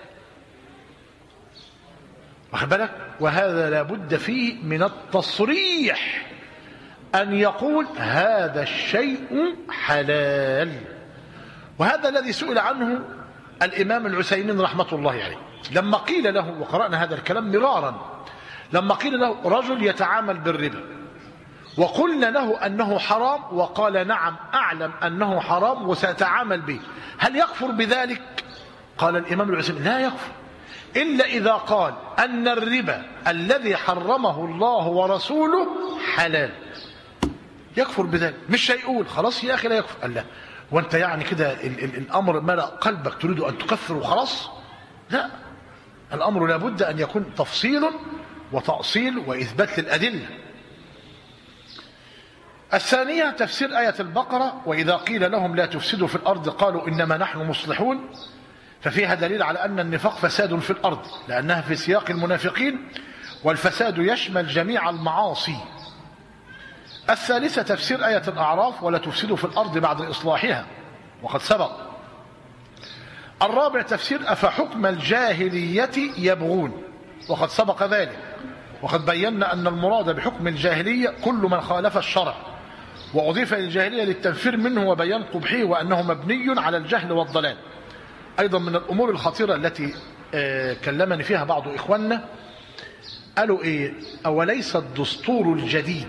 واخد بالك. وهذا لابد فيه من التصريح، أن يقول هذا الشيء حلال. وهذا الذي سئل عنه الإمام العثيمين رحمة الله عليه لما قيل له، وقرأنا هذا الكلام مرارا، لما قيل له رجل يتعامل بالربا وقلنا له أنه حرام، وقال نعم أعلم أنه حرام وسأتعامل به، هل يكفر بذلك؟ قال الإمام العثيمين لا يكفر إلا إذا قال أن الربا الذي حرمه الله ورسوله حلال، يكفر بذلك. مش هيقول خلاص يا أخي لا يكفر. قال لا، وانت يعني كده الأمر ملأ قلبك تريد أن تكفر وخلاص؟ لا، الأمر لابد أن يكون تفصيل وتأصيل وإثبات للأدلة. الثانية تفسير آية البقرة: وإذا قيل لهم لا تفسدوا في الأرض قالوا إنما نحن مصلحون، ففيها دليل على أن النفاق فساد في الأرض، لأنها في سياق المنافقين، والفساد يشمل جميع المعاصي. الثالثة تفسير آية الأعراف: ولا تفسدوا في الأرض بعد إصلاحها، وقد سبق. الرابع تفسير: أفحكم الجاهلية يبغون، وقد سبق ذلك. وقد بينا أن المراد بحكم الجاهلية كل من خالف الشرع، وأضيف للجاهلية للتنفير منه وبيان قبحه وأنه مبني على الجهل والضلال. أيضا من الأمور الخطيرة التي كلمني فيها بعض إخواننا، قالوا إيه؟ أوليس الدستور الجديد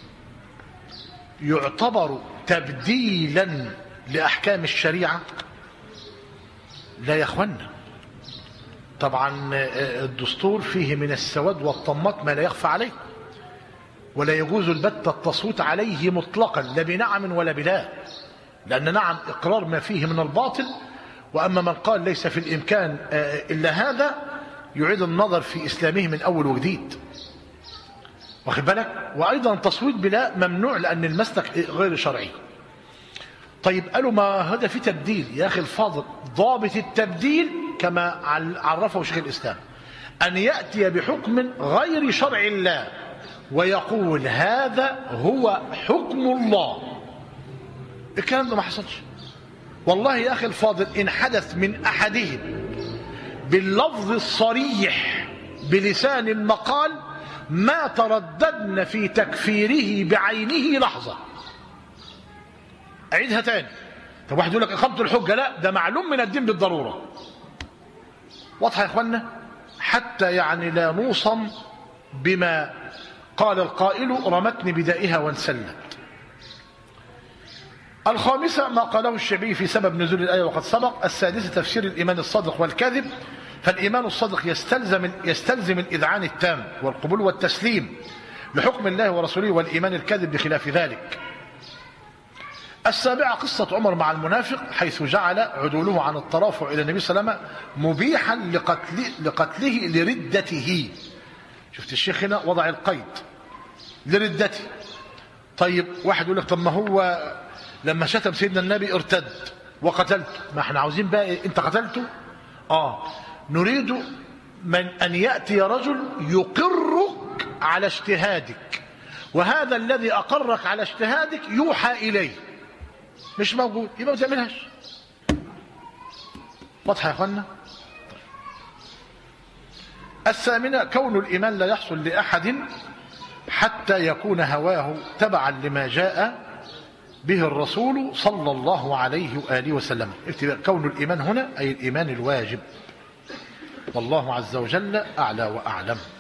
يعتبر تبديلا لأحكام الشريعة؟ لا يا إخواننا، طبعا الدستور فيه من السواد والطمات ما لا يخفى عليه، ولا يجوز البتة التصويت عليه مطلقا، لا بنعم ولا بلا، لأن نعم إقرار ما فيه من الباطل، وأما من قال ليس في الإمكان إلا هذا يعيد النظر في إسلامه من أول وجديد، واخد بالك. وأيضا تصويت بلا ممنوع لأن المسلك غير شرعي. طيب قالوا ما هذا في تبديل. يا أخي الفاضل، ضابط التبديل كما عرفه شيخ الإسلام أن يأتي بحكم غير شرع الله ويقول هذا هو حكم الله. الكلام ده ما حصلش والله يا أخي الفاضل. إن حدث من أحدهم باللفظ الصريح بلسان المقال ما ترددنا في تكفيره بعينه لحظة. أعيدها تاني. طب واحد يقول لك إقامة الحجة، لا، ده معلوم من الدين بالضرورة. واضحة يا إخوانا؟ حتى يعني لا نوصم بما قال القائل رمتني بدائها وانسلت. الخامسة ما قاله الشعبي في سبب نزول الآية وقد سبق. السادسة تفسير الإيمان الصادق والكذب. فالإيمان الصادق يستلزم الإذعان التام والقبول والتسليم لحكم الله ورسوله، والإيمان الكاذب بخلاف ذلك. السابعة قصة عمر مع المنافق، حيث جعل عدوله عن الترافع إلى النبي صلى الله عليه وسلم مبيحا لقتله لردته. شفت الشيخ هنا وضع القيد لردته. طيب واحد يقول لك طب ما هو لما شتم سيدنا النبي ارتد وقتلته، ما احنا عاوزين بقى انت قتلته؟ نريد من أن يأتي رجل يقرك على اجتهادك، وهذا الذي أقرك على اجتهادك يوحى إليه، مش موجود، يبقى ما تعملهاش. واضحة يا أخوانا؟ الثامنة كون الإيمان لا يحصل لأحد حتى يكون هواه تبعا لما جاء به الرسول صلى الله عليه وآله وسلم. كون الإيمان هنا أي الإيمان الواجب. والله عز وجل أعلى وأعلم.